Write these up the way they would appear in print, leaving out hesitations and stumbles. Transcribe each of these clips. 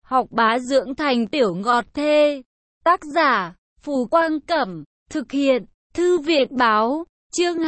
học bá dưỡng thành tiểu ngọt thê. Tác giả, Phù Quang Cẩm, thực hiện, Thư viện Báo, chương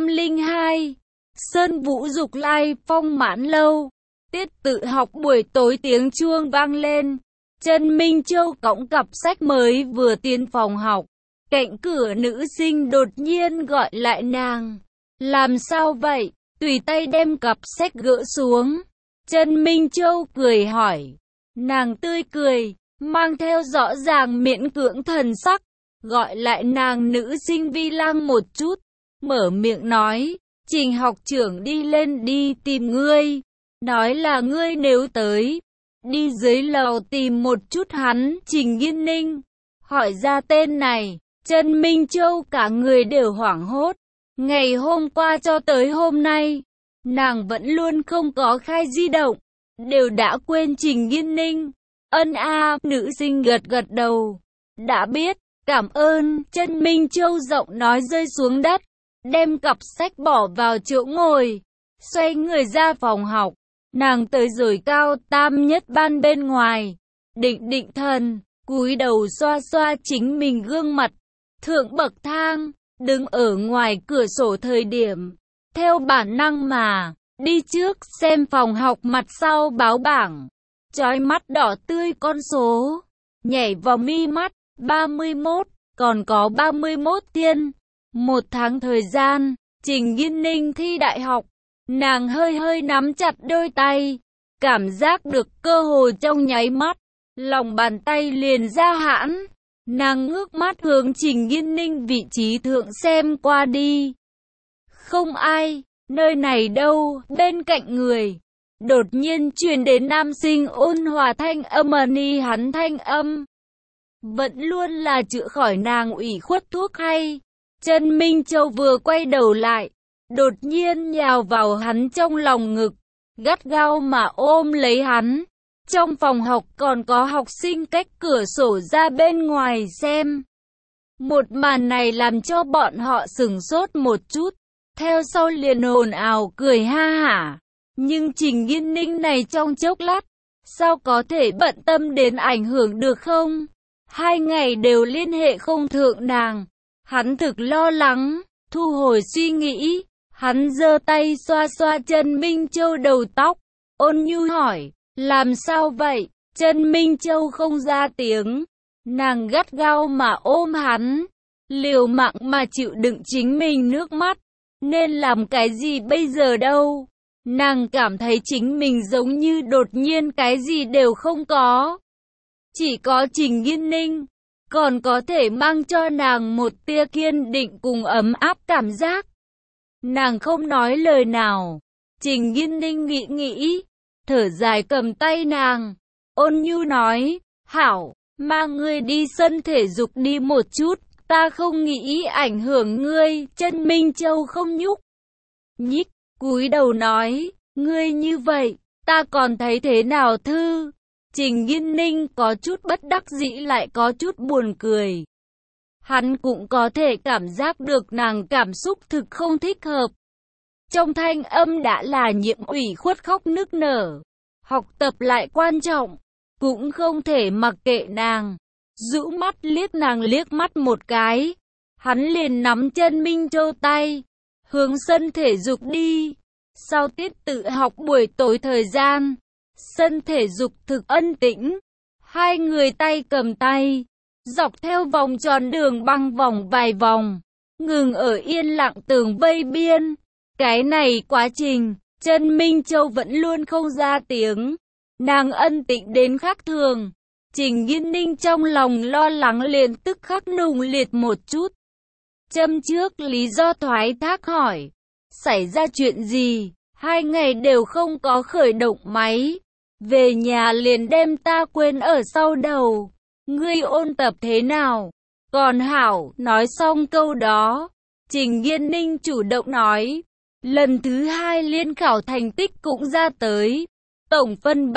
202. Sơn Vũ Dục Lai Phong Mãn Lâu. Tiết tự học buổi tối tiếng chuông vang lên. Trần Minh Châu cõng cặp sách mới vừa tiến phòng học. Cạnh cửa nữ sinh đột nhiên gọi lại nàng. Làm sao vậy? Tùy tay đem cặp sách gỡ xuống. Trần Minh Châu cười hỏi. Nàng tươi cười, mang theo rõ ràng miễn cưỡng thần sắc. Gọi lại nàng nữ sinh Vi Lăng một chút. Mở miệng nói. Trình học trưởng đi lên đi tìm ngươi. Nói là ngươi nếu tới. Đi dưới lầu tìm một chút hắn. Trình Nghiên Ninh. Hỏi ra tên này. Trần Minh Châu cả người đều hoảng hốt. Ngày hôm qua cho tới hôm nay, nàng vẫn luôn không có khai di động, đều đã quên Trình Nghiên Ninh. Ân a, nữ sinh gật gật đầu. Đã biết, cảm ơn. Trần Minh Châu giọng nói rơi xuống đất, đem cặp sách bỏ vào chỗ ngồi, xoay người ra phòng học. Nàng tới rồi cao tam nhất ban bên ngoài, định thần, cúi đầu xoa xoa chính mình gương mặt. Thượng bậc thang, đứng ở ngoài cửa sổ thời điểm, theo bản năng mà, đi trước xem phòng học mặt sau báo bảng. Chói mắt đỏ tươi con số, nhảy vào mi mắt, 31, còn có 31 thiên. Một tháng thời gian, Trình Nghiên Ninh thi đại học, nàng hơi nắm chặt đôi tay, cảm giác được cơ hội trong nháy mắt, lòng bàn tay liền ra hãn. Nàng ngước mắt hướng Trình Nghiên Ninh vị trí thượng xem qua đi. Không ai, nơi này đâu, bên cạnh người. Đột nhiên truyền đến nam sinh ôn hòa thanh âm ni hắn thanh âm. Vẫn luôn là chữa khỏi nàng ủy khuất thuốc hay. Trần Minh Châu vừa quay đầu lại, đột nhiên nhào vào hắn trong lòng ngực, gắt gao mà ôm lấy hắn. Trong phòng học còn có học sinh cách cửa sổ ra bên ngoài xem. Một màn này làm cho bọn họ sửng sốt một chút, theo sau liền ồn ào cười ha hả. Nhưng Trình Nghiên Ninh này trong chốc lát, sao có thể bận tâm đến ảnh hưởng được không? 2 ngày đều liên hệ không thượng nàng. Hắn thực lo lắng, thu hồi suy nghĩ. Hắn giơ tay xoa xoa Trần Minh Châu đầu tóc, ôn nhu hỏi. Làm sao vậy? Trần Minh Châu không ra tiếng. Nàng gắt gao mà ôm hắn, liều mạng mà chịu đựng chính mình nước mắt. Nên làm cái gì bây giờ đâu? Nàng cảm thấy chính mình giống như đột nhiên cái gì đều không có. Chỉ có Trình Nghiên Ninh, còn có thể mang cho nàng một tia kiên định cùng ấm áp cảm giác. Nàng không nói lời nào. Trình Nghiên Ninh nghĩ. Thở dài cầm tay nàng, ôn nhu nói, hảo, mang ngươi đi sân thể dục đi một chút, ta không nghĩ ảnh hưởng ngươi. Trần Minh Châu không nhúc nhích, cúi đầu nói, ngươi như vậy, ta còn thấy thế nào thư? Trình Nghiên Ninh có chút bất đắc dĩ lại có chút buồn cười. Hắn cũng có thể cảm giác được nàng cảm xúc thực không thích hợp. Trong thanh âm đã là nhiễm ủy khuất khóc nức nở. Học tập lại quan trọng, cũng không thể mặc kệ nàng. Rũ mắt liếc nàng liếc mắt một cái. Hắn liền nắm Trần Minh Châu tay, hướng sân thể dục đi. Sau tiết tự học buổi tối thời gian, sân thể dục thực ân tĩnh. 2 người tay cầm tay, dọc theo vòng tròn đường băng vòng vài vòng, ngừng ở yên lặng tường vây biên. Cái này quá trình, Trần Minh Châu vẫn luôn không ra tiếng. Nàng ân tĩnh đến khác thường. Trình Nghiên Ninh trong lòng lo lắng liền tức khắc nùng liệt một chút. Châm trước lý do thoái thác hỏi. Xảy ra chuyện gì? 2 ngày đều không có khởi động máy. Về nhà liền đem ta quên ở sau đầu. Ngươi ôn tập thế nào? Còn hảo, nói xong câu đó, Trình Nghiên Ninh chủ động nói. Lần thứ 2 liên khảo thành tích cũng ra tới. Tổng phân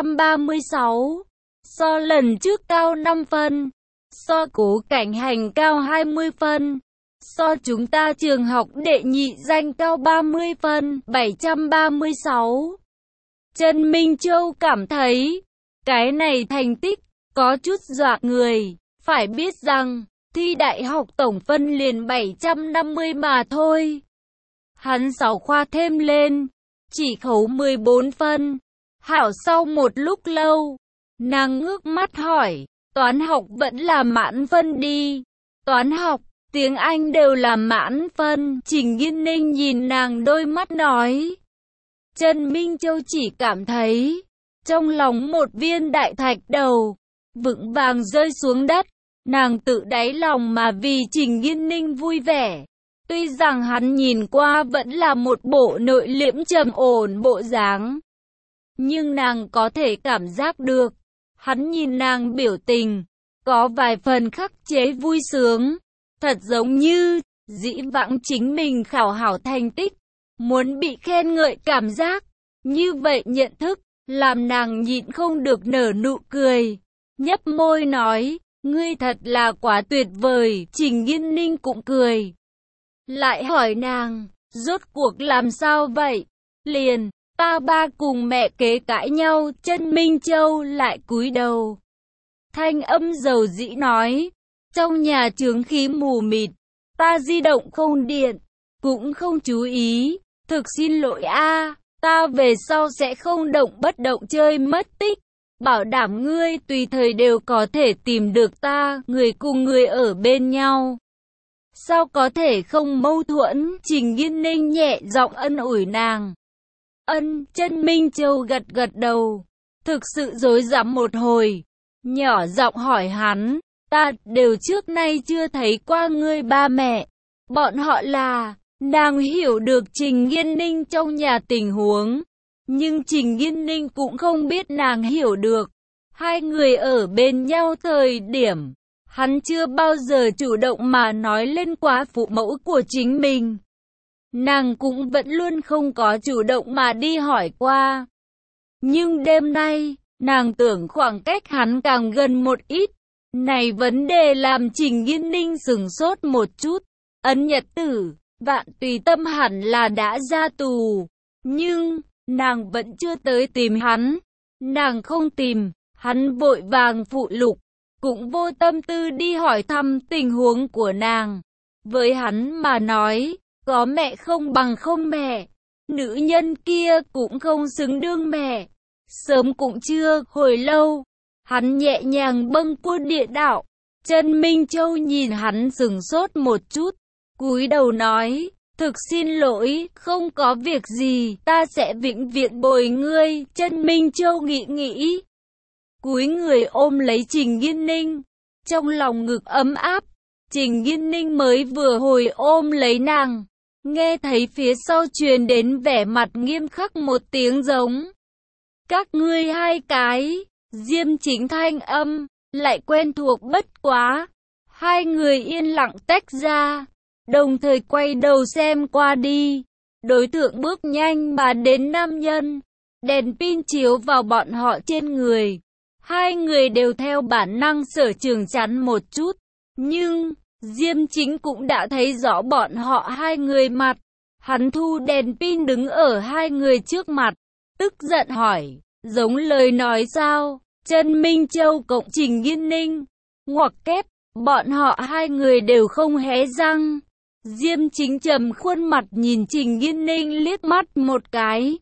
736. So lần trước cao 5 phân. So Cố Cảnh Hành cao 20 phân. So chúng ta trường học đệ nhị danh cao 30 phân, 736. Trần Minh Châu cảm thấy, Cái này thành tích, có chút dọa người. Phải biết rằng, thi đại học tổng phân liền 750 mà thôi. Hắn 6 khoa thêm lên, chỉ khấu 14 phân. Hảo sau một lúc lâu, nàng ngước mắt hỏi, toán học vẫn là mãn phân đi. Toán học, tiếng Anh đều là mãn phân. Trình Nghiên Ninh nhìn nàng đôi mắt nói. Trần Minh Châu chỉ cảm thấy, trong lòng một viên đại thạch đầu, vững vàng rơi xuống đất. Nàng tự đáy lòng mà vì Trình Nghiên Ninh vui vẻ. Tuy rằng hắn nhìn qua vẫn là một bộ nội liễm trầm ổn bộ dáng, nhưng nàng có thể cảm giác được, hắn nhìn nàng biểu tình, có vài phần khắc chế vui sướng, thật giống như, dĩ vãng chính mình khảo hảo thành tích, muốn bị khen ngợi cảm giác, như vậy nhận thức, làm nàng nhịn không được nở nụ cười, nhấp môi nói, ngươi thật là quá tuyệt vời, Trình Nghiên Ninh cũng cười. Lại hỏi nàng, rốt cuộc làm sao vậy? Liền, ta ba cùng mẹ kế cãi nhau, Trần Minh Châu lại cúi đầu. Thanh âm dầu dĩ nói, trong nhà chướng khí mù mịt, ta di động không điện, cũng không chú ý, thực xin lỗi a, ta về sau sẽ không động bất động chơi mất tích, bảo đảm ngươi tùy thời đều có thể tìm được ta, người cùng người ở bên nhau. Sao có thể không mâu thuẫn? Trình Nghiên Ninh nhẹ giọng ân ủi nàng. Trần Minh Châu gật gật đầu, thực sự rối rắm một hồi, nhỏ giọng hỏi hắn, ta đều trước nay chưa thấy qua ngươi ba mẹ, bọn họ là, nàng hiểu được Trình Nghiên Ninh trong nhà tình huống, nhưng Trình Nghiên Ninh cũng không biết nàng hiểu được, hai người ở bên nhau thời điểm. Hắn chưa bao giờ chủ động mà nói lên quá phụ mẫu của chính mình. Nàng cũng vẫn luôn không có chủ động mà đi hỏi qua. Nhưng đêm nay, nàng tưởng khoảng cách hắn càng gần một ít. Này vấn đề làm Trình Nghiên Ninh sửng sốt một chút. Ân Nhật Tử, Vạn Tùy Tâm hẳn là đã ra tù. Nhưng, nàng vẫn chưa tới tìm hắn. Nàng không tìm, hắn vội vàng phụ lục. Cũng vô tâm tư đi hỏi thăm tình huống của nàng. Với hắn mà nói, có mẹ không bằng không mẹ. Nữ nhân kia cũng không xứng đương mẹ. Sớm cũng chưa, hồi lâu. Hắn nhẹ nhàng bâng cua địa đạo. Trần Minh Châu nhìn hắn sửng sốt một chút. Cúi đầu nói, thực xin lỗi, không có việc gì, ta sẽ vĩnh viễn bồi ngươi. Trần Minh Châu nghĩ. Cúi người ôm lấy Trình Nghiên Ninh, trong lòng ngực ấm áp, Trình Nghiên Ninh mới vừa hồi ôm lấy nàng, nghe thấy phía sau truyền đến vẻ mặt nghiêm khắc một tiếng giống. Các ngươi hai cái, Diêm Chính thanh âm, lại quen thuộc bất quá. Hai người yên lặng tách ra, đồng thời quay đầu xem qua đi. Đối tượng bước nhanh mà đến nam nhân, đèn pin chiếu vào bọn họ trên người. Hai người đều theo bản năng sở trường chắn một chút, nhưng Diêm Chính cũng đã thấy rõ bọn họ hai người mặt. Hắn thu đèn pin đứng ở hai người trước mặt, tức giận hỏi, giống lời nói sao? Trần Minh Châu cộng Trình Nghiên Ninh, ngoặc kép, bọn họ hai người đều không hé răng. Diêm Chính trầm khuôn mặt nhìn Trình Nghiên Ninh liếc mắt một cái,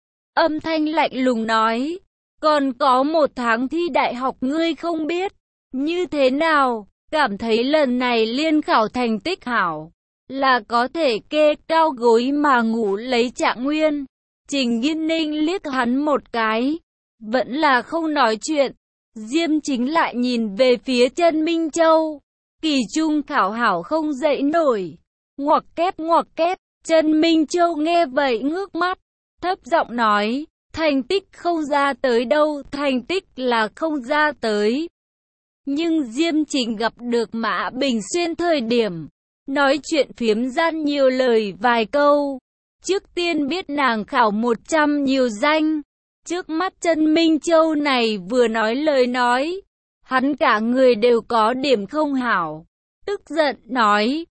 âm thanh lạnh lùng nói, còn có 1 tháng thi đại học ngươi không biết, như thế nào, cảm thấy lần này liên khảo thành tích hảo, là có thể kê cao gối mà ngủ lấy Trạng Nguyên. Trình Nghiên Ninh liếc hắn một cái, vẫn là không nói chuyện. Diêm Chính lại nhìn về phía Trần Minh Châu, kỳ trung khảo hảo không dậy nổi, ngoặc kép, Trần Minh Châu nghe vậy ngước mắt, thấp giọng nói, thành tích không ra tới đâu, thành tích là không ra tới. Nhưng Diêm Chính gặp được Mã Bình Xuyên thời điểm, nói chuyện phiếm gian nhiều lời vài câu. Trước tiên biết nàng khảo 100 nhiều danh. Trước mắt Trần Minh Châu này vừa nói lời nói, hắn cả người đều có điểm không hảo. Tức giận nói,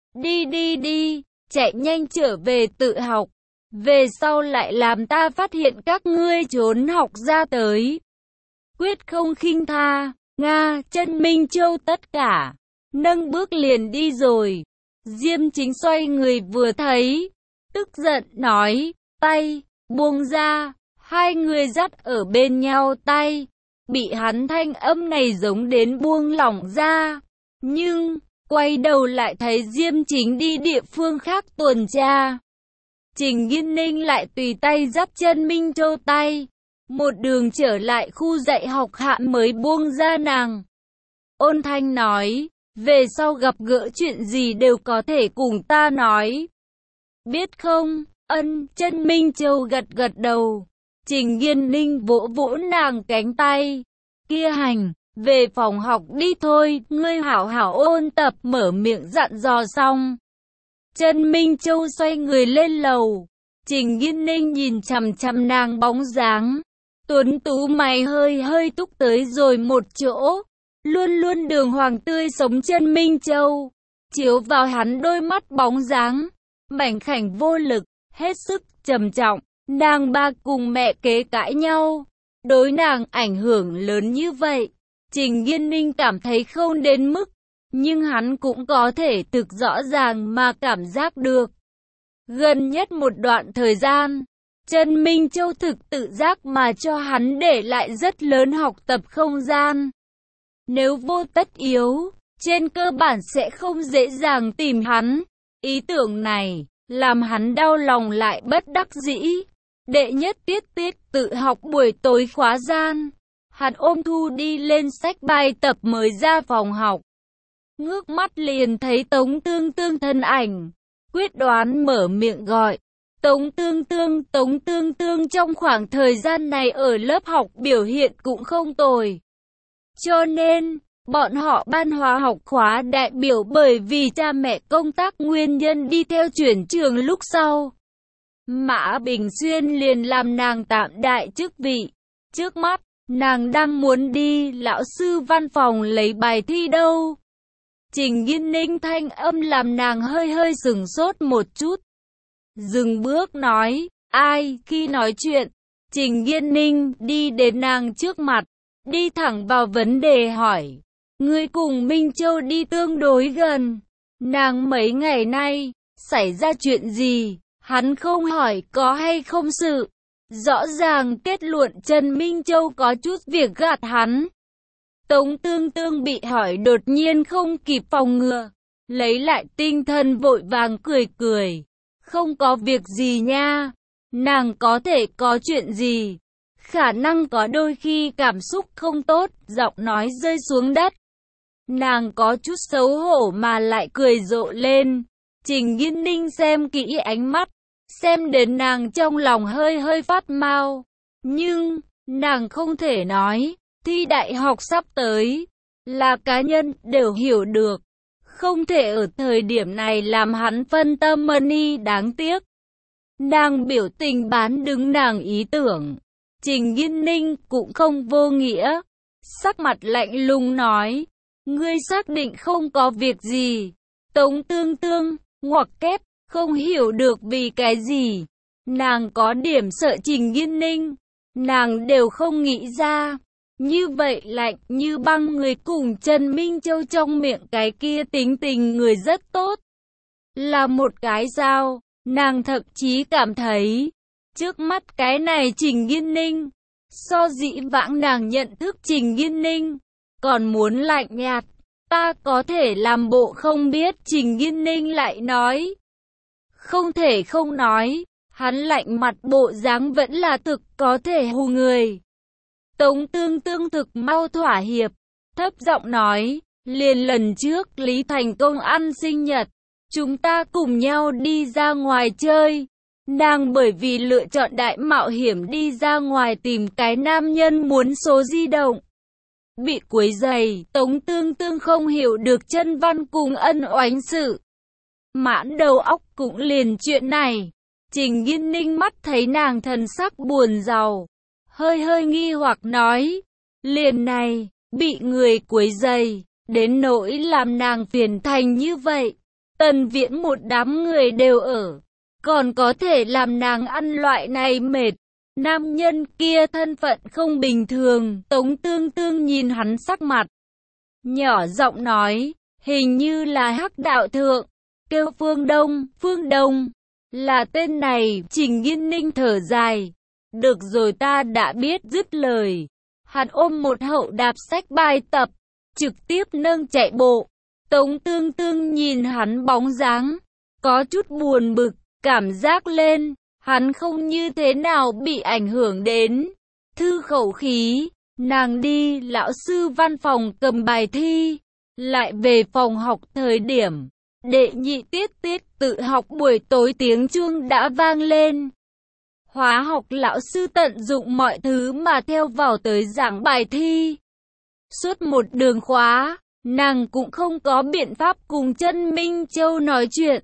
đi, chạy nhanh trở về tự học. Về sau lại làm ta phát hiện các ngươi trốn học ra tới. quyết không khinh tha. Nga, Trần Minh Châu tất cả, nâng bước liền đi rồi. Diêm Chính xoay người vừa thấy, tức giận nói, tay, buông ra, hai người dắt ở bên nhau tay. Bị hắn thanh âm này giống đến buông lỏng ra. Nhưng, quay đầu lại thấy Diêm Chính đi địa phương khác tuần tra. Trình Nghiên Ninh lại tùy tay dắt Trần Minh Châu tay. Một đường trở lại khu dạy học hạ mới buông ra nàng. Ôn Thanh nói, về sau gặp gỡ chuyện gì đều có thể cùng ta nói. Biết không? Ân, Trần Minh Châu gật gật đầu. Trình Nghiên Ninh vỗ vỗ nàng cánh tay. Kia hành, về phòng học đi thôi, ngươi hảo hảo ôn tập, mở miệng dặn dò xong. Trần Minh Châu xoay người lên lầu. Trình Nghiên Ninh nhìn chằm chằm nàng bóng dáng. Tuấn tú mày hơi hơi túc tới rồi một chỗ. Luôn luôn đường hoàng tươi sống Trần Minh Châu. Chiếu vào hắn đôi mắt bóng dáng. Mảnh khảnh vô lực, hết sức trầm trọng. Nàng ba cùng mẹ kế cãi nhau. Đối nàng ảnh hưởng lớn như vậy. Trình Nghiên Ninh cảm thấy không đến mức. Nhưng hắn cũng có thể thực rõ ràng mà cảm giác được. Gần nhất một đoạn thời gian, Trần Minh Châu thực tự giác mà cho hắn để lại rất lớn học tập không gian. Nếu vô tất yếu, trên cơ bản sẽ không dễ dàng tìm hắn. Ý tưởng này, làm hắn đau lòng lại bất đắc dĩ. Đệ nhất tiết tự học buổi tối khóa gian. Hắn ôm Thu đi lên sách bài tập mới ra phòng học. Ngước mắt liền thấy Tống Tương Tương thân ảnh. Quyết đoán mở miệng gọi. Tống Tương Tương trong khoảng thời gian này ở lớp học biểu hiện cũng không tồi. Cho nên, bọn họ ban hóa học khóa đại biểu bởi vì cha mẹ công tác nguyên nhân đi theo chuyển trường lúc sau. Mã Bình Xuyên liền làm nàng tạm đại chức vị. Trước mắt, nàng đang muốn đi lão sư văn phòng lấy bài thi đâu. Trình Nghiên Ninh thanh âm làm nàng hơi hơi sửng sốt một chút. Dừng bước nói, ai, khi nói chuyện, Trình Nghiên Ninh đi đến nàng trước mặt, đi thẳng vào vấn đề hỏi. Ngươi cùng Minh Châu đi tương đối gần. Nàng mấy ngày nay, xảy ra chuyện gì? Hắn không hỏi có hay không sự. Rõ ràng kết luận Trần Minh Châu có chút việc gạt hắn. Tống Tương Tương bị hỏi đột nhiên không kịp phòng ngừa. Lấy lại tinh thần vội vàng cười cười. Không có việc gì nha. Nàng có thể có chuyện gì? Khả năng có đôi khi cảm xúc không tốt, giọng nói rơi xuống đất. Nàng có chút xấu hổ mà lại cười rộ lên. Trình Nghiên Ninh xem kỹ ánh mắt. Xem đến nàng trong lòng hơi hơi phát mau. Nhưng, nàng không thể nói. Thi đại học sắp tới. Là cá nhân đều hiểu được. Không thể ở thời điểm này làm hắn phân tâm money đáng tiếc. Nàng biểu tình bán đứng nàng ý tưởng. Trình Nghiên Ninh cũng không vô nghĩa. Sắc mặt lạnh lùng nói. Ngươi xác định không có việc gì. Tống Tương Tương, ngoặc kép, không hiểu được vì cái gì. Nàng có điểm sợ Trình Nghiên Ninh. Nàng đều không nghĩ ra. Như vậy lạnh như băng người cùng Trần Minh Châu trong miệng cái kia tính tình người rất tốt. Là một cái sao, nàng thậm chí cảm thấy, trước mắt cái này Trình Nghiên Ninh, so dĩ vãng nàng nhận thức Trình Nghiên Ninh, còn muốn lạnh nhạt, ta có thể làm bộ không biết. Trình Nghiên Ninh lại nói, không thể không nói, hắn lạnh mặt bộ dáng vẫn là thực có thể hù người. Tống Tương Tương thực mau thỏa hiệp, thấp giọng nói, liền lần trước Lý Thành Công ăn sinh nhật, chúng ta cùng nhau đi ra ngoài chơi. Nàng bởi vì lựa chọn đại mạo hiểm đi ra ngoài tìm cái nam nhân muốn số di động. Bị quấy rầy, Tống Tương Tương không hiểu được chân văn cùng ân oánh sự. Mãn đầu óc cũng liền chuyện này. Trình Nghiên Ninh mắt thấy nàng thần sắc buồn rầu, hơi hơi nghi hoặc nói, liền này, bị người quấy rầy, đến nỗi làm nàng phiền thành như vậy. Tần Viễn một đám người đều ở, còn có thể làm nàng ăn loại này mệt. Nam nhân kia thân phận không bình thường, Tống Tương Tương nhìn hắn sắc mặt, nhỏ giọng nói, hình như là Hắc đạo thượng, kêu Phương Đông, là tên này. Trình Nghiên Ninh thở dài, được rồi ta đã biết, dứt lời. Hắn ôm một hậu đạp sách bài tập, trực tiếp nâng chạy bộ. Tống Tương Tương nhìn hắn bóng dáng, có chút buồn bực, cảm giác lên, hắn không như thế nào bị ảnh hưởng đến. Thư khẩu khí, nàng đi lão sư văn phòng cầm bài thi, lại về phòng học thời điểm. Đệ nhị tiết tự học buổi tối tiếng chuông đã vang lên. Hóa học lão sư tận dụng mọi thứ mà theo vào tới giảng bài thi. Suốt một đường khóa, nàng cũng không có biện pháp cùng Chân Minh Châu nói chuyện.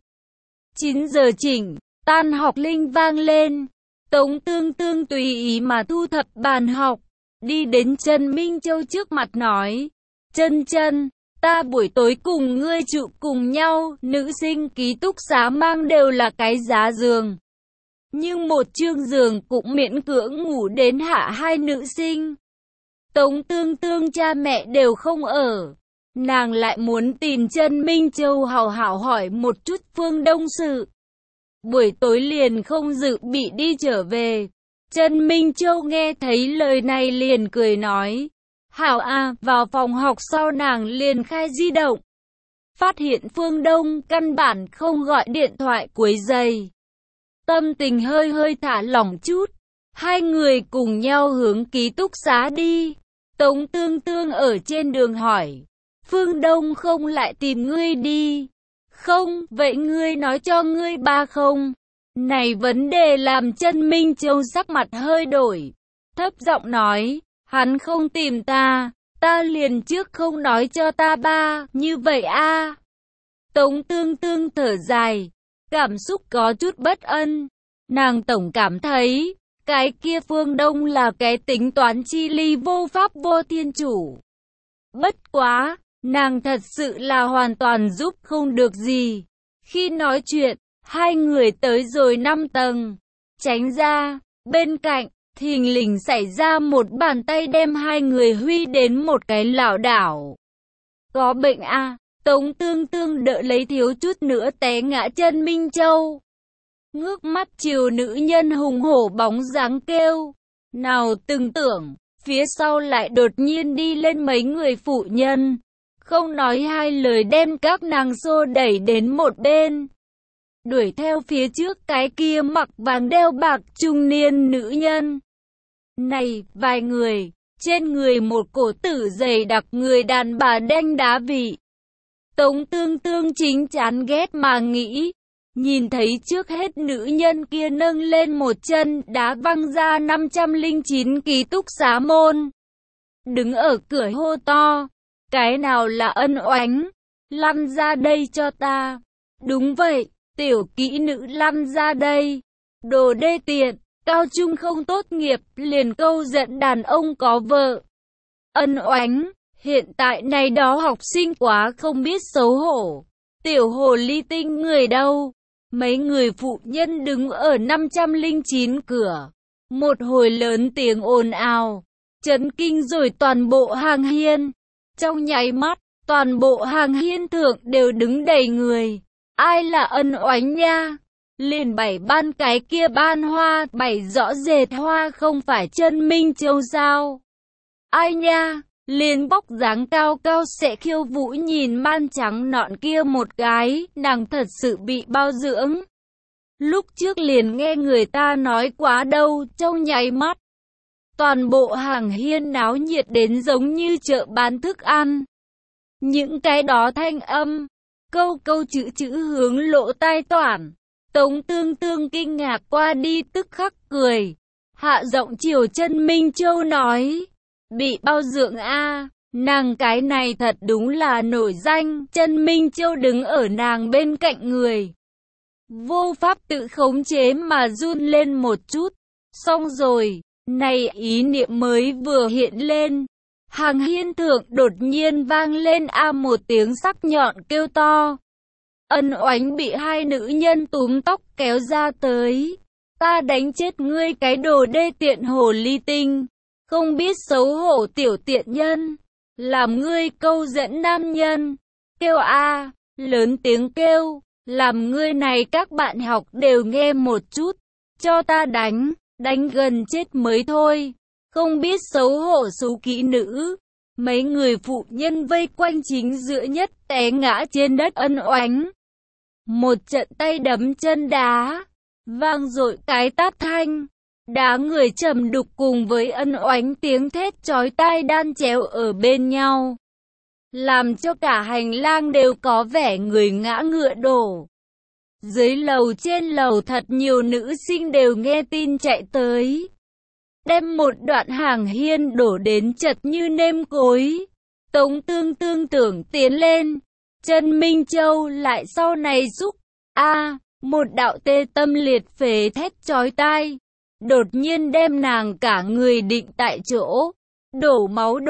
9 giờ chỉnh, tan học linh vang lên. Tống Tương Tương tùy ý mà thu thập bàn học, đi đến Trần Minh Châu trước mặt nói, Chân, ta buổi tối cùng ngươi trụ cùng nhau. Nữ sinh ký túc xá mang đều là cái giá giường, nhưng một chương giường cũng miễn cưỡng ngủ đến hạ 2 nữ sinh. Tống Tương Tương cha mẹ đều không ở, nàng lại muốn tìm Trần Minh Châu hào hảo hỏi một chút Phương Đông sự. Buổi tối liền không dự bị đi trở về. Trần Minh Châu nghe thấy lời này liền cười nói, hảo à. Vào phòng học sau nàng liền khai di động, phát hiện Phương Đông căn bản không gọi điện thoại quấy rầy. Tâm tình hơi thả lỏng chút, hai người cùng nhau hướng ký túc xá đi. Tống Tương Tương ở trên đường hỏi, Phương Đông không lại tìm ngươi đi? Không, vậy ngươi nói cho ngươi ba không? Này vấn đề làm Trần Minh Châu sắc mặt hơi đổi, thấp giọng nói, hắn không tìm ta, ta liền trước không nói cho ta ba, như vậy a. Tống Tương Tương thở dài, cảm xúc có chút bất ân. Nàng tổng cảm thấy, cái kia Phương Đông là cái tính toán chi ly vô pháp vô thiên chủ. Bất quá, nàng thật sự là hoàn toàn giúp không được gì. Khi nói chuyện, hai người tới rồi 5 tầng, tránh ra, bên cạnh, thình lình xảy ra một bàn tay đem hai người huy đến một cái lảo đảo. Có bệnh à? Tống Tương Tương đỡ lấy thiếu chút nữa té ngã Trần Minh Châu. Ngước mắt chiều nữ nhân hùng hổ bóng dáng kêu. Nào từng tưởng, phía sau lại đột nhiên đi lên mấy người phụ nhân. Không nói hai lời đem các nàng xô đẩy đến một bên. Đuổi theo phía trước cái kia mặc vàng đeo bạc trung niên nữ nhân. Này, vài người, trên người một cổ tử dày đặc người đàn bà đanh đá vị. Tống Tương Tương chính chán ghét mà nghĩ, nhìn thấy trước hết nữ nhân kia nâng lên một chân đá văng ra 509 ký túc xá môn. Đứng ở cửa hô to, cái nào là Ân Oánh, lăn ra đây cho ta. Đúng vậy, tiểu kỹ nữ lăn ra đây. Đồ đê tiện, cao trung không tốt nghiệp, liền câu giận đàn ông có vợ. Ân Oánh, hiện tại này đó học sinh quá không biết xấu hổ. Tiểu hồ ly tinh người đâu? Mấy người phụ nhân đứng ở 509 cửa. Một hồi lớn tiếng ồn ào, chấn kinh rồi toàn bộ hàng hiên. Trong nháy mắt, toàn bộ hàng hiên thượng đều đứng đầy người. Ai là Ân Oánh nha? Liền bảy ban cái kia ban hoa, bảy rõ rệt hoa không phải Trần Minh Châu sao? Ai nha? Liền bóc dáng cao cao sẽ khiêu vũ nhìn man trắng nọn kia một cái, nàng thật sự bị bao dưỡng. Lúc trước liền nghe người ta nói quá đâu, trong nháy mắt. Toàn bộ hàng hiên náo nhiệt đến giống như chợ bán thức ăn. Những cái đó thanh âm, câu chữ hướng lỗ tai toản. Tống Tương Tương kinh ngạc qua đi tức khắc cười. Hạ giọng chiều Trần Minh Châu nói, bị bao dưỡng a, nàng cái này thật đúng là nổi danh. Trần Minh Châu đứng ở nàng bên cạnh người, vô pháp tự khống chế mà run lên một chút. Xong rồi, này ý niệm mới vừa hiện lên, hàng hiên thượng đột nhiên vang lên một tiếng sắc nhọn kêu to. Ân Oánh bị hai nữ nhân túm tóc kéo ra tới. Ta đánh chết ngươi cái đồ đê tiện hồ ly tinh, không biết xấu hổ tiểu tiện nhân, làm ngươi câu dẫn nam nhân. Kêu a, lớn tiếng kêu, làm ngươi này các bạn học đều nghe một chút, cho ta đánh, đánh gần chết mới thôi, không biết xấu hổ xấu kỹ nữ. Mấy người phụ nhân vây quanh chính giữa nhất té ngã trên đất Ân Oánh. Một trận tay đấm chân đá, vang dội cái tát thanh, đá người trầm đục cùng với Ân Oánh tiếng thét chói tai đan chéo ở bên nhau, làm cho cả hành lang đều có vẻ người ngã ngựa đổ. Dưới lầu trên lầu thật nhiều nữ sinh đều nghe tin chạy tới, đem một đoạn hàng hiên đổ đến chật như nêm cối. Tống Tương Tương tưởng tiến lên, Trần Minh Châu lại sau này giúp một đạo tê tâm liệt phế thét chói tai, đột nhiên đem nàng cả người định tại chỗ. Đổ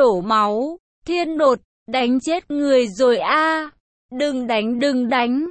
máu, thiên đột, đánh chết người rồi a. Đừng đánh,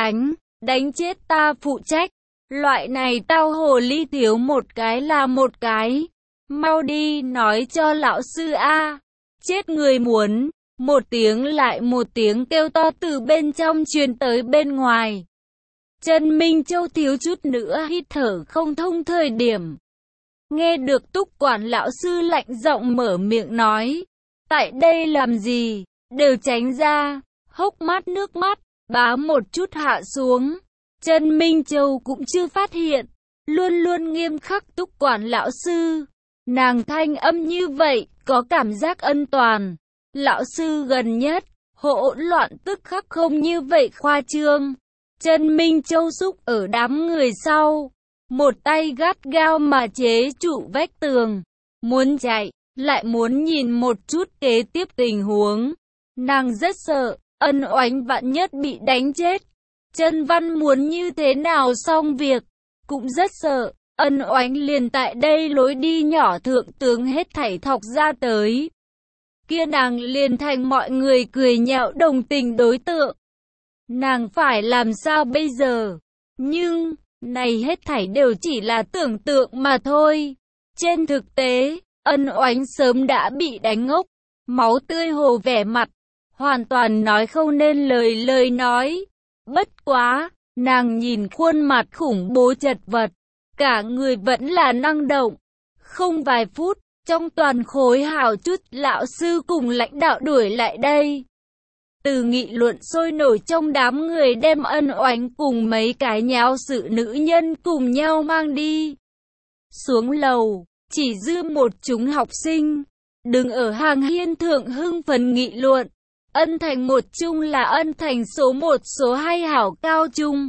đánh chết ta phụ trách. Loại này tao hồ ly thiếu một cái là một cái. Mau đi nói cho lão sư a. Chết người muốn. Một tiếng lại một tiếng kêu to từ bên trong truyền tới bên ngoài. Trần Minh Châu thiếu chút nữa hít thở không thông thời điểm. Nghe được Túc quản lão sư lạnh giọng mở miệng nói. Tại đây làm gì? Đều tránh ra. Hốc mắt nước mắt, bá một chút hạ xuống. Trần Minh Châu cũng chưa phát hiện. Luôn luôn nghiêm khắc Túc quản lão sư. Nàng thanh âm như vậy, có cảm giác an toàn. Lão sư gần nhất, hỗn loạn tức khắc không như vậy khoa trương. Trần Minh Châu xúc ở đám người sau, một tay gắt gao mà chế trụ vách tường, muốn chạy, lại muốn nhìn một chút kế tiếp tình huống. Nàng rất sợ, Ân Oánh vạn nhất bị đánh chết. Trần Văn muốn như thế nào xong việc, cũng rất sợ, Ân Oánh liền tại đây lối đi nhỏ thượng tướng hết thảy thọc ra tới. Kia nàng liền thành mọi người cười nhạo đồng tình đối tượng. Nàng phải làm sao bây giờ? Nhưng, này hết thảy đều chỉ là tưởng tượng mà thôi. Trên thực tế, Ân Oánh sớm đã bị đánh ngốc, máu tươi hồ vẻ mặt, hoàn toàn nói không nên lời nói. Bất quá, nàng nhìn khuôn mặt khủng bố chật vật, cả người vẫn là năng động. Không vài phút, trong toàn khối hào chút lão sư cùng lãnh đạo đuổi lại đây. Từ nghị luận sôi nổi trong đám người đem Ân Oánh cùng mấy cái nháo sự nữ nhân cùng nhau mang đi. Xuống lầu, chỉ dư một chúng học sinh, đứng ở hàng hiên thượng hưng phấn nghị luận. Ân Thành một trung là Ân Thành số 1 số 2 hảo cao trung.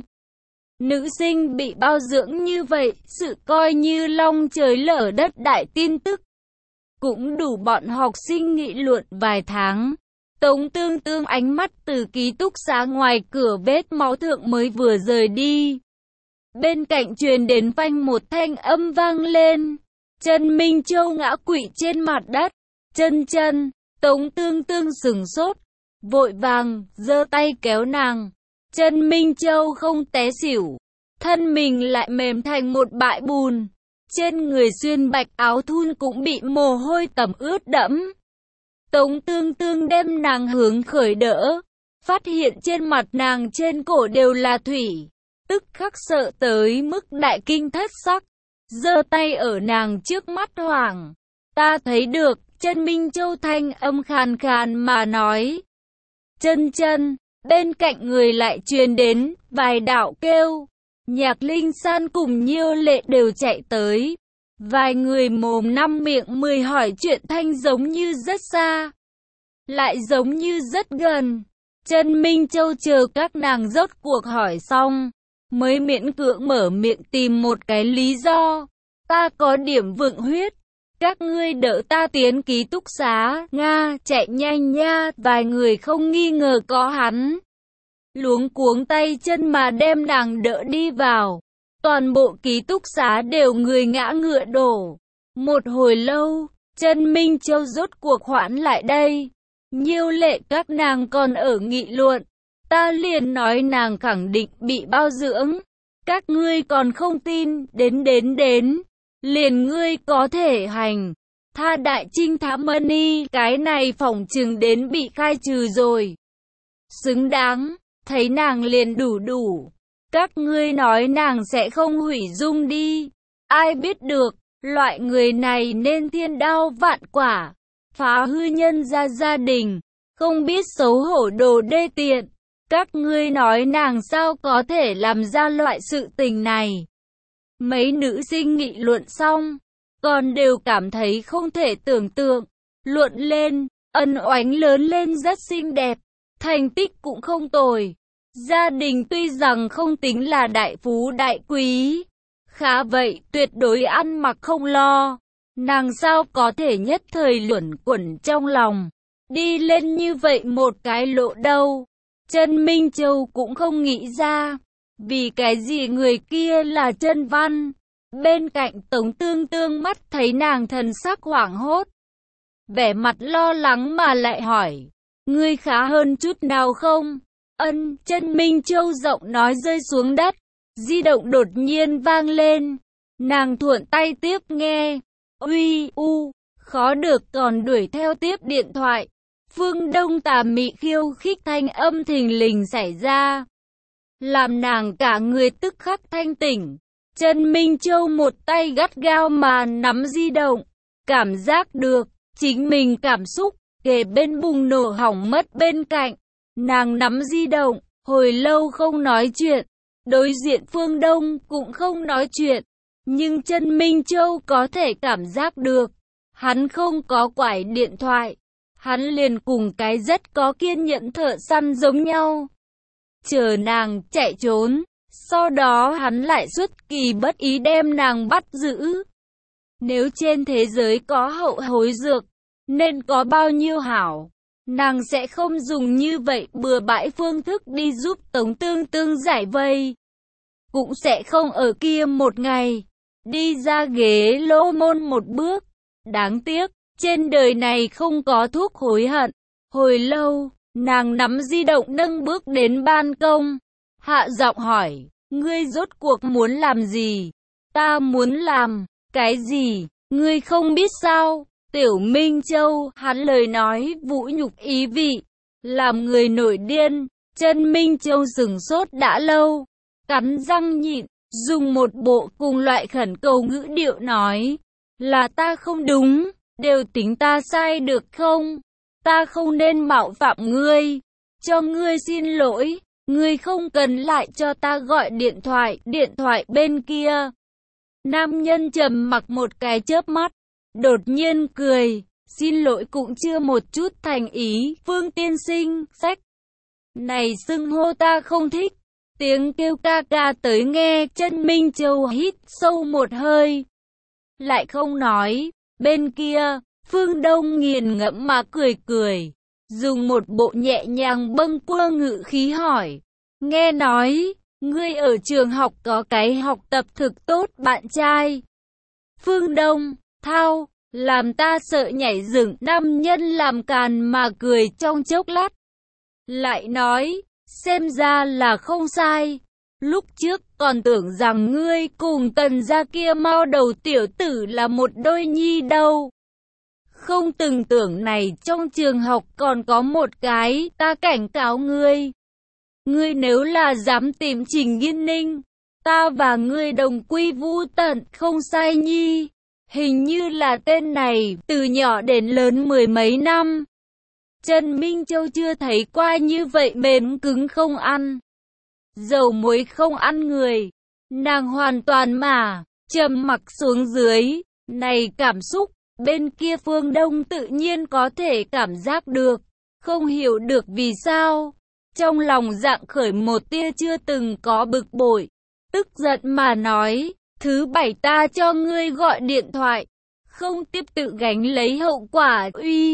Nữ sinh bị bao dưỡng như vậy, sự coi như long trời lở đất đại tin tức. Cũng đủ bọn học sinh nghị luận vài tháng. Tống Tương Tương ánh mắt từ ký túc xá ngoài cửa vết máu thượng mới vừa rời đi. Bên cạnh truyền đến phanh một thanh âm vang lên. Trần Minh Châu ngã quỵ trên mặt đất. Chân, Tống Tương Tương sửng sốt, vội vàng, giơ tay kéo nàng. Trần Minh Châu không té xỉu, thân mình lại mềm thành một bãi bùn. Trên người xuyên bạch áo thun cũng bị mồ hôi tẩm ướt đẫm. Tống Tương Tương đem nàng hướng khởi đỡ, phát hiện trên mặt nàng trên cổ đều là thủy, tức khắc sợ tới mức đại kinh thất sắc, giơ tay ở nàng trước mắt hoảng. Ta thấy được, Trần Minh Châu thanh âm khàn khàn mà nói. Chân, bên cạnh người lại truyền đến vài đạo kêu. Nhạc Linh San cùng Nhiêu Lệ đều chạy tới. Vài người mồm năm miệng mười hỏi chuyện thanh giống như rất xa, lại giống như rất gần. Trần Minh Châu chờ các nàng rốt cuộc hỏi xong, mới miễn cưỡng mở miệng tìm một cái lý do. Ta có điểm vượng huyết, các ngươi đỡ ta tiến ký túc xá, Nga, chạy nhanh nha. Vài người không nghi ngờ có hắn, luống cuống tay chân mà đem nàng đỡ đi vào. Toàn bộ ký túc xá đều người ngã ngựa đổ. Một hồi lâu, Trần Minh Châu rốt cuộc hoãn lại đây. Nhiêu Lệ các nàng còn ở nghị luận. Ta liền nói nàng khẳng định bị bao dưỡng. Các ngươi còn không tin, đến, liền ngươi có thể hành. Tha đại trinh thám mani, cái này phỏng chừng đến bị khai trừ rồi. Xứng đáng, thấy nàng liền đủ. Các ngươi nói nàng sẽ không hủy dung đi. Ai biết được, loại người này nên thiên đao vạn quả, phá hư nhân gia đình, không biết xấu hổ đồ đê tiện. Các ngươi nói nàng sao có thể làm ra loại sự tình này. Mấy nữ sinh nghị luận xong, còn đều cảm thấy không thể tưởng tượng. Luận lên, Ân Oánh lớn lên rất xinh đẹp, thành tích cũng không tồi. Gia đình tuy rằng không tính là đại phú đại quý, khá vậy tuyệt đối ăn mặc không lo. Nàng sao có thể nhất thời luẩn quẩn trong lòng, đi lên như vậy một cái lộ đâu. Trần Minh Châu cũng không nghĩ ra, vì cái gì người kia là Trần Văn. Bên cạnh Tống Tương Tương mắt thấy nàng thần sắc hoảng hốt, vẻ mặt lo lắng mà lại hỏi, ngươi khá hơn chút nào không? Trần Minh Châu giọng nói rơi xuống đất, di động đột nhiên vang lên, nàng thuận tay tiếp nghe, khó được còn đuổi theo tiếp điện thoại. Phương Đông tà mị khiêu khích thanh âm thình lình xảy ra, làm nàng cả người tức khắc thanh tỉnh. Trần Minh Châu một tay gắt gao mà nắm di động, cảm giác được chính mình cảm xúc kề bên bùng nổ hỏng mất bên cạnh. Nàng nắm di động, hồi lâu không nói chuyện, đối diện Phương Đông cũng không nói chuyện, nhưng Trần Minh Châu có thể cảm giác được, hắn không có quải điện thoại, hắn liền cùng cái rất có kiên nhẫn thợ săn giống nhau, chờ nàng chạy trốn, sau đó hắn lại xuất kỳ bất ý đem nàng bắt giữ. Nếu trên thế giới có hậu hối dược, nên có bao nhiêu hảo, nàng sẽ không dùng như vậy bừa bãi phương thức đi giúp Tống Tương Tương giải vây, cũng sẽ không ở kia một ngày, đi ra ghế lô môn một bước. Đáng tiếc, trên đời này không có thuốc hối hận. Hồi lâu, nàng nắm di động nâng bước đến ban công, hạ giọng hỏi, ngươi rốt cuộc muốn làm gì? Ta muốn làm cái gì? Ngươi không biết sao? Tiểu Minh Châu, hắn lời nói vũ nhục ý vị, làm người nổi điên. Trần Minh Châu sửng sốt đã lâu, cắn răng nhịn, dùng một bộ cùng loại khẩn cầu ngữ điệu nói, là ta không đúng, đều tính ta sai được không? Ta không nên mạo phạm ngươi, cho ngươi xin lỗi, ngươi không cần lại cho ta gọi điện thoại bên kia. Nam nhân trầm mặc một cái chớp mắt, đột nhiên cười, xin lỗi cũng chưa một chút thành ý. Phương tiên sinh, sách này xưng hô ta không thích. Tiếng kêu ca ca tới nghe. Trần Minh Châu hít sâu một hơi, lại không nói. Bên kia, Phương Đông nghiền ngẫm mà cười, dùng một bộ nhẹ nhàng bâng quơ ngữ khí hỏi, nghe nói, ngươi ở trường học có cái học tập thực tốt bạn trai. Phương Đông, thao, làm ta sợ nhảy dựng. Nam nhân làm càn mà cười trong chốc lát, lại nói, xem ra là không sai. Lúc trước còn tưởng rằng ngươi cùng Tần gia kia mao đầu tiểu tử là một đôi nhi đâu. Không từng tưởng này trong trường học còn có một cái. Ta cảnh cáo ngươi, ngươi nếu là dám tìm Trình Nghiên Ninh, ta và ngươi đồng quy vu tận. Không sai nhi, hình như là tên này, từ nhỏ đến lớn mười mấy năm. Trần Minh Châu chưa thấy qua như vậy mềm cứng không ăn dầu muối không ăn người. Nàng hoàn toàn mà trầm mặc xuống dưới. Này cảm xúc, bên kia Phương Đông tự nhiên có thể cảm giác được, không hiểu được vì sao. Trong lòng dạng khởi một tia chưa từng có bực bội, tức giận mà nói, thứ bảy ta cho ngươi gọi điện thoại, không tiếp tự gánh lấy hậu quả.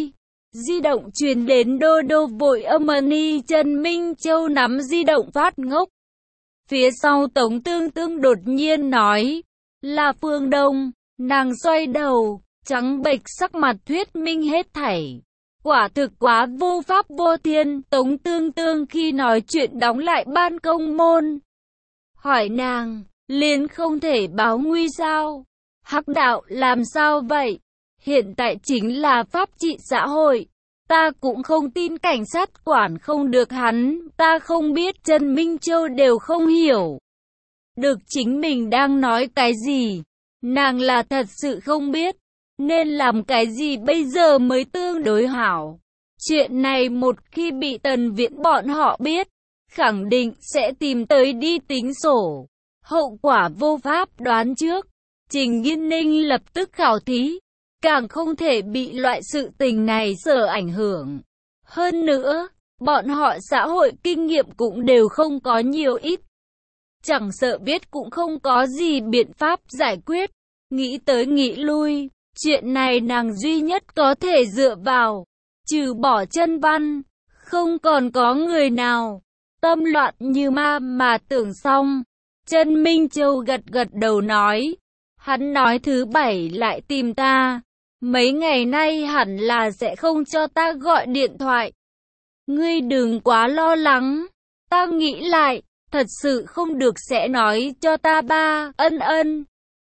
Di động truyền đến đô đô vội âm ni. Trần Minh Châu nắm di động phát ngốc. Phía sau Tống Tương Tương đột nhiên nói, là Phương Đông. Nàng xoay đầu, trắng bệch sắc mặt thuyết minh hết thảy. Quả thực quá vô pháp vô thiên. Tống Tương Tương khi nói chuyện đóng lại ban công môn, hỏi nàng, liền không thể báo nguy sao? Hắc đạo làm sao vậy? Hiện tại chính là pháp trị xã hội. Ta cũng không tin cảnh sát quản không được hắn. Ta không biết Trần Minh Châu đều không hiểu được chính mình đang nói cái gì. Nàng là thật sự không biết nên làm cái gì bây giờ mới tương đối hảo. Chuyện này một khi bị Tần Viễn bọn họ biết, khẳng định sẽ tìm tới đi tính sổ. Hậu quả vô pháp đoán trước. Trình Nghiên Ninh lập tức khảo thí, càng không thể bị loại sự tình này sở ảnh hưởng. Hơn nữa, bọn họ xã hội kinh nghiệm cũng đều không có nhiều ít. Chẳng sợ biết cũng không có gì biện pháp giải quyết. Nghĩ tới nghĩ lui, chuyện này nàng duy nhất có thể dựa vào, trừ bỏ Chân Văn, không còn có người nào. Tâm loạn như ma mà tưởng xong, Trần Minh Châu gật gật đầu nói, hắn nói thứ bảy lại tìm ta, mấy ngày nay hẳn là sẽ không cho ta gọi điện thoại. Ngươi đừng quá lo lắng, ta nghĩ lại, thật sự không được sẽ nói cho ta ba. Ân.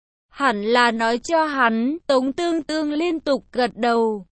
Hẳn là nói cho hắn. Tống Tương Tương liên tục gật đầu.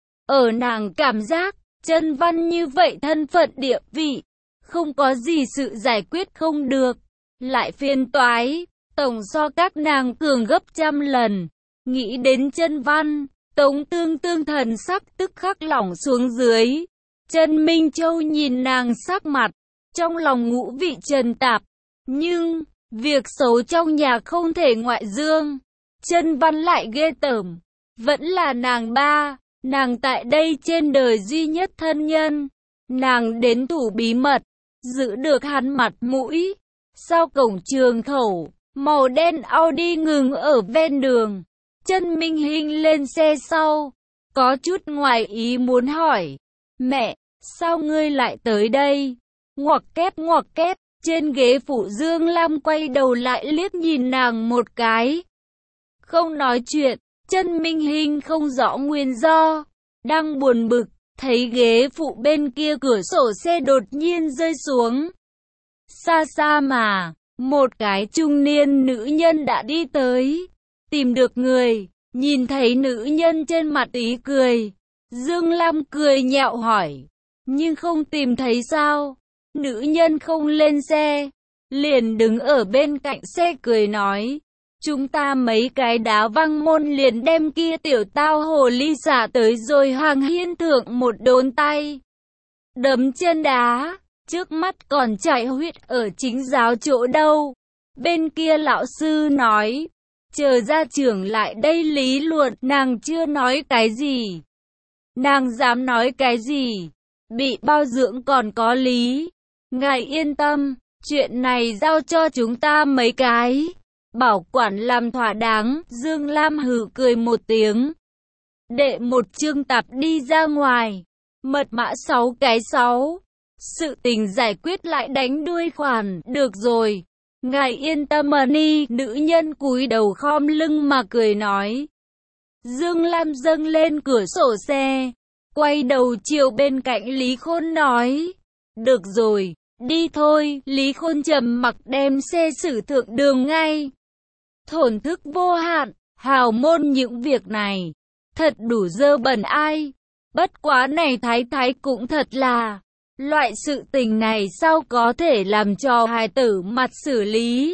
Ở nàng cảm giác, Chân Văn như vậy thân phận địa vị, không có gì sự giải quyết không được, lại phiền toái, tổng so các nàng cường gấp trăm lần. Nghĩ đến Chân Văn, Tống Tương Tương thần sắc tức khắc lỏng xuống dưới. Trần Minh Châu nhìn nàng sắc mặt, trong lòng ngũ vị trần tạp, nhưng việc xấu trong nhà không thể ngoại dương. Chân Văn lại ghê tởm, vẫn là nàng ba, nàng tại đây trên đời duy nhất thân nhân, nàng đến thủ bí mật, giữ được hắn mặt mũi. Sau cổng trường khẩu, màu đen Audi ngừng ở ven đường, Chân Minh Hinh lên xe sau, có chút ngoài ý muốn hỏi, mẹ, sao ngươi lại tới đây? Ngoặc kép, trên ghế phụ Dương Lam quay đầu lại liếc nhìn nàng một cái. Không nói chuyện, Chân Minh Hinh không rõ nguyên do, đang buồn bực, thấy ghế phụ bên kia cửa sổ xe đột nhiên rơi xuống. Xa xa mà, một cái trung niên nữ nhân đã đi tới, tìm được người, nhìn thấy nữ nhân trên mặt ý cười. Dương Lam cười nhạo hỏi, nhưng không tìm thấy sao? Nữ nhân không lên xe, liền đứng ở bên cạnh xe cười nói, chúng ta mấy cái đá văng môn liền đem kia tiểu tao hồ ly xả tới rồi Hoàng Hiên thượng một đốn tay đấm chân đá, trước mắt còn chảy huyết ở chính giáo chỗ đâu. Bên kia lão sư nói, chờ ra trưởng lại đây lý luận. Nàng chưa nói cái gì, nàng dám nói cái gì? Bị bao dưỡng còn có lý. Ngài yên tâm, chuyện này giao cho chúng ta mấy cái bảo quản làm thỏa đáng. Dương Lam hừ cười một tiếng. Đệ một chương tạp đi ra ngoài. Mật mã 6 cái 6. Sự tình giải quyết lại đánh đuôi khoản. Được rồi, ngài yên tâm đi. Nữ nhân cúi đầu khom lưng mà cười nói. Dương Lam dâng lên cửa sổ xe, quay đầu chiều bên cạnh Lý Khôn nói, được rồi, đi thôi. Lý Khôn trầm mặc đem xe xử thượng đường ngay. Thổn thức vô hạn, hào môn những việc này, thật đủ dơ bẩn ai. Bất quá này thái thái cũng thật là, loại sự tình này sao có thể làm cho hài tử mặt xử lý,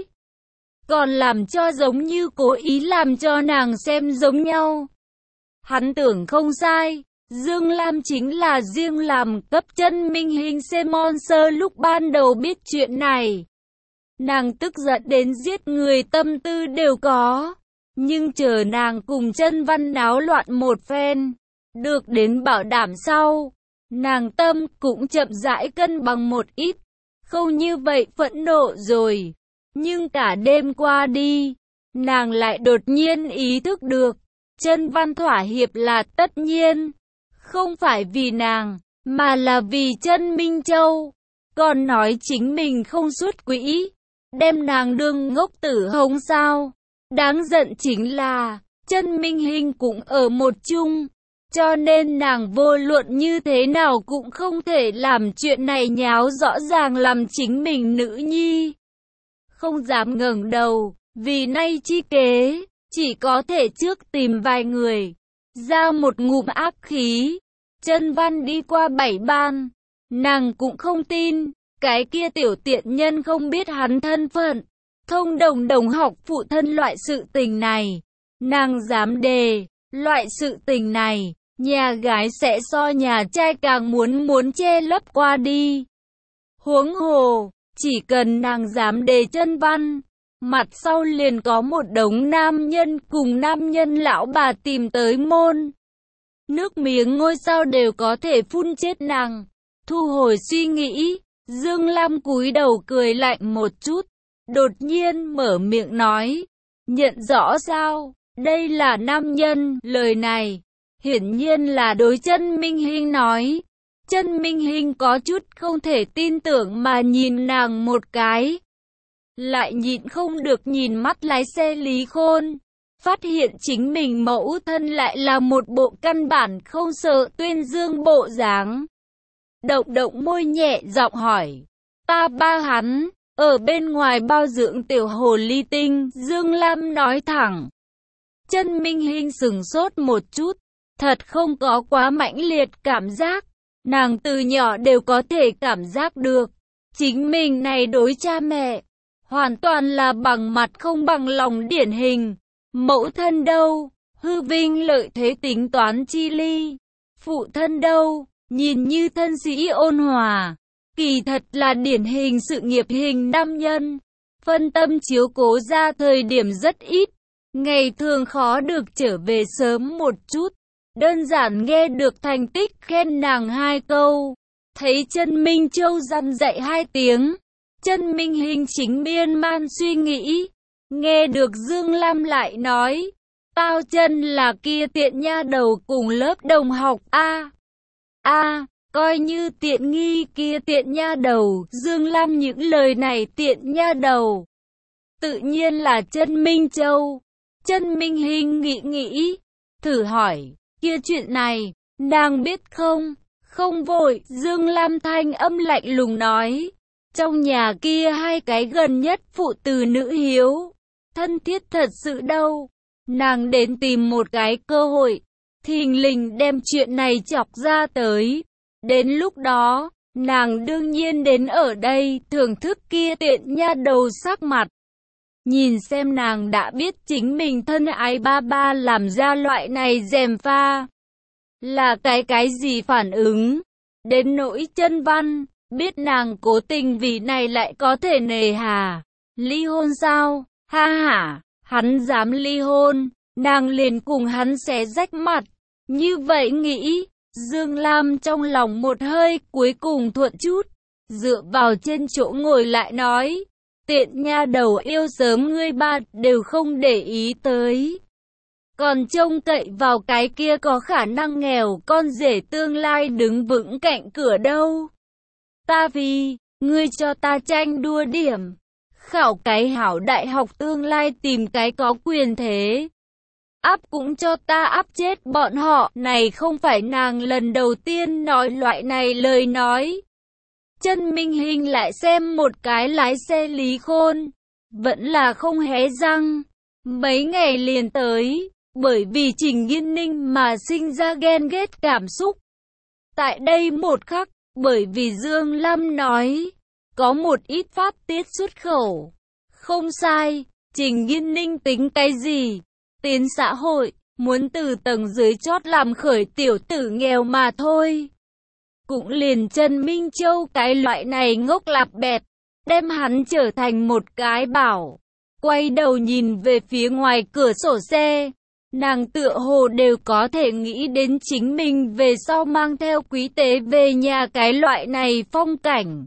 còn làm cho giống như cố ý làm cho nàng xem giống nhau. Hắn tưởng không sai, Dương Lam chính là riêng làm cấp Chân Minh Hinh sponsor. Lúc ban đầu biết chuyện này, nàng tức giận đến giết người tâm tư đều có, nhưng chờ nàng cùng Chân Văn náo loạn một phen, được đến bảo đảm sau, nàng tâm cũng chậm rãi cân bằng một ít, không như vậy phẫn nộ rồi. Nhưng cả đêm qua đi, nàng lại đột nhiên ý thức được, Chân Văn thỏa hiệp là tất nhiên, không phải vì nàng, mà là vì Chân Minh Châu. Còn nói chính mình không xuất quỹ, đem nàng đương ngốc tử hống sao. Đáng giận chính là, Chân Minh Hinh cũng ở một chung, cho nên nàng vô luận như thế nào cũng không thể làm chuyện này nháo rõ ràng làm chính mình nữ nhi không dám ngẩng đầu, vì nay chi kế, chỉ có thể trước tìm vài người, ra một ngụm ác khí. Chân Văn đi qua 7 ban, nàng cũng không tin, cái kia tiểu tiện nhân không biết hắn thân phận, thông đồng đồng học phụ thân loại sự tình này, nàng dám đề, loại sự tình này, nhà gái sẽ so nhà trai càng muốn che lấp qua đi. Huống hồ, chỉ cần nàng dám đề Chân Văn, mặt sau liền có một đống nam nhân cùng nam nhân lão bà tìm tới môn. Nước miếng ngôi sao đều có thể phun chết nàng. Thu hồi suy nghĩ, Dương Lam cúi đầu cười lạnh một chút, đột nhiên mở miệng nói, nhận rõ sao, đây là nam nhân. Lời này, hiển nhiên là đối Chân Minh Hinh nói. Chân Minh Hinh có chút không thể tin tưởng mà nhìn nàng một cái, lại nhịn không được nhìn mắt lái xe Lý Khôn, phát hiện chính mình mẫu thân lại là một bộ căn bản không sợ tuyên dương bộ dáng. Động động môi nhẹ giọng hỏi, ta ba hắn, ở bên ngoài bao dưỡng tiểu hồ ly tinh. Dương Lam nói thẳng. Chân Minh Hinh sửng sốt một chút, thật không có quá mãnh liệt cảm giác, nàng từ nhỏ đều có thể cảm giác được, chính mình này đối cha mẹ, hoàn toàn là bằng mặt không bằng lòng điển hình. Mẫu thân đâu, hư vinh lợi thế tính toán chi ly. Phụ thân đâu, nhìn như thân sĩ ôn hòa, kỳ thật là điển hình sự nghiệp hình nam nhân. Phân tâm chiếu cố ra thời điểm rất ít, ngày thường khó được trở về sớm một chút. Đơn giản nghe được thành tích khen nàng 2 câu, thấy Chân Minh Châu dặn dạy 2 tiếng. Chân Minh Hinh chính miên man suy nghĩ, nghe được Dương Lam lại nói, tao chân là kia tiện nha đầu cùng lớp đồng học a. Coi như tiện nghi kia tiện nha đầu. Dương Lam những lời này tiện nha đầu, tự nhiên là Chân Minh Châu. Chân Minh Hinh nghĩ, thử hỏi, kia chuyện này, nàng biết không? Không vội, Dương Lam thanh âm lạnh lùng nói, trong nhà kia 2 cái gần nhất phụ tử nữ hiếu, thân thiết thật sự đâu. Nàng đến tìm một cái cơ hội, thình lình đem chuyện này chọc ra tới. Đến lúc đó, nàng đương nhiên đến ở đây thưởng thức kia tiện nha đầu sắc mặt. Nhìn xem nàng đã biết chính mình thân ái ba ba làm ra loại này gièm pha, là cái gì phản ứng. Đến nỗi Chân Văn, biết nàng cố tình vì này lại có thể nề hà. Ly hôn sao? Ha ha, hắn dám ly hôn, nàng liền cùng hắn xé rách mặt. Như vậy nghĩ, Dương Lam trong lòng một hơi cuối cùng thuận chút, dựa vào trên chỗ ngồi lại nói, tiện nha đầu yêu sớm ngươi ba đều không để ý tới, còn trông cậy vào cái kia có khả năng nghèo con rể tương lai đứng vững cạnh cửa đâu. Ta vì, ngươi cho ta tranh đua điểm, khảo cái hảo đại học tương lai tìm cái có quyền thế. Áp cũng cho ta áp chết bọn họ. Này không phải nàng lần đầu tiên nói loại này lời nói. Chân Minh Hinh lại xem một cái lái xe Lý Khôn, vẫn là không hé răng. Mấy ngày liền tới, bởi vì Trình Nghiên Ninh mà sinh ra ghen ghét cảm xúc. Tại đây một khắc, bởi vì Dương Lam nói, có một ít phát tiết xuất khẩu. Không sai, Trình Nghiên Ninh tính cái gì? Tiến xã hội, muốn từ tầng dưới chót làm khởi tiểu tử nghèo mà thôi. Cũng liền Trần Minh Châu cái loại này ngốc lạp bẹp, đem hắn trở thành một cái bảo. Quay đầu nhìn về phía ngoài cửa sổ xe, nàng tựa hồ đều có thể nghĩ đến chính mình về sau mang theo quý tế về nhà cái loại này phong cảnh.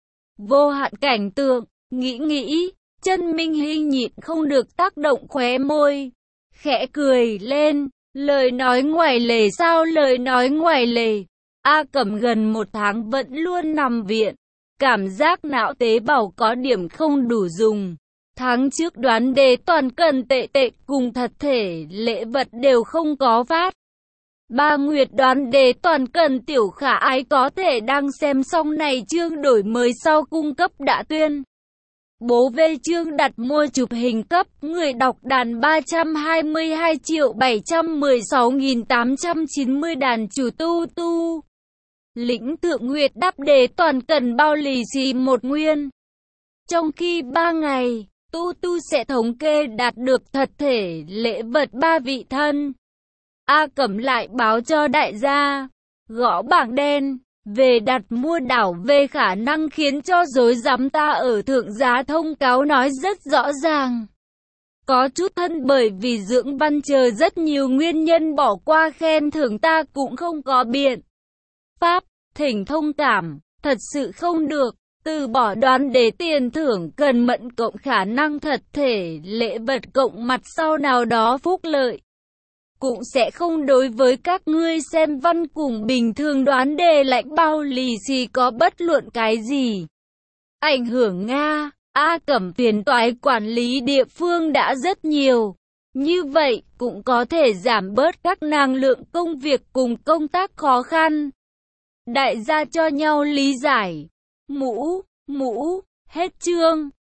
Vô hạn cảnh tượng, nghĩ, Chân Minh Hinh nhịn không được tác động khóe môi, khẽ cười lên, lời nói ngoài lề sao lời nói ngoài lề. A Cẩm gần 1 tháng vẫn luôn nằm viện, cảm giác não tế bào có điểm không đủ dùng. Tháng trước đoán đề toàn cần tệ cùng thật thể lễ vật đều không có phát. Ba Nguyệt đoán đề toàn cần tiểu khả ái có thể đang xem xong này chương đổi mới sau cung cấp đã tuyên. Bố về chương đặt mua chụp hình cấp, người đọc đàn 322.716.890 đàn chủ tu tu. Lĩnh Thượng Nguyệt đáp đề toàn cần bao lì xì 1 nguyên. Trong khi 3 ngày, tu tu sẽ thống kê đạt được thật thể lễ vật 3 vị thân. A Cẩm lại báo cho đại gia, gõ bảng đen, về đặt mua đảo về khả năng khiến cho rối rắm ta ở thượng giá thông cáo nói rất rõ ràng. Có chút thân bởi vì dưỡng văn chờ rất nhiều nguyên nhân bỏ qua khen thưởng ta cũng không có biện pháp, thỉnh thông cảm, thật sự không được. Từ bỏ đoán để tiền thưởng cần mẫn cộng khả năng thật thể lễ vật cộng mặt sau nào đó phúc lợi. Cũng sẽ không đối với các ngươi xem văn cùng bình thường đoán đề lãnh bao lì xì có bất luận cái gì ảnh hưởng Nga. A Cẩm phiền toái quản lý địa phương đã rất nhiều. Như vậy cũng có thể giảm bớt các năng lượng công việc cùng công tác khó khăn. Đại gia cho nhau lý giải. Mũ, hết chương.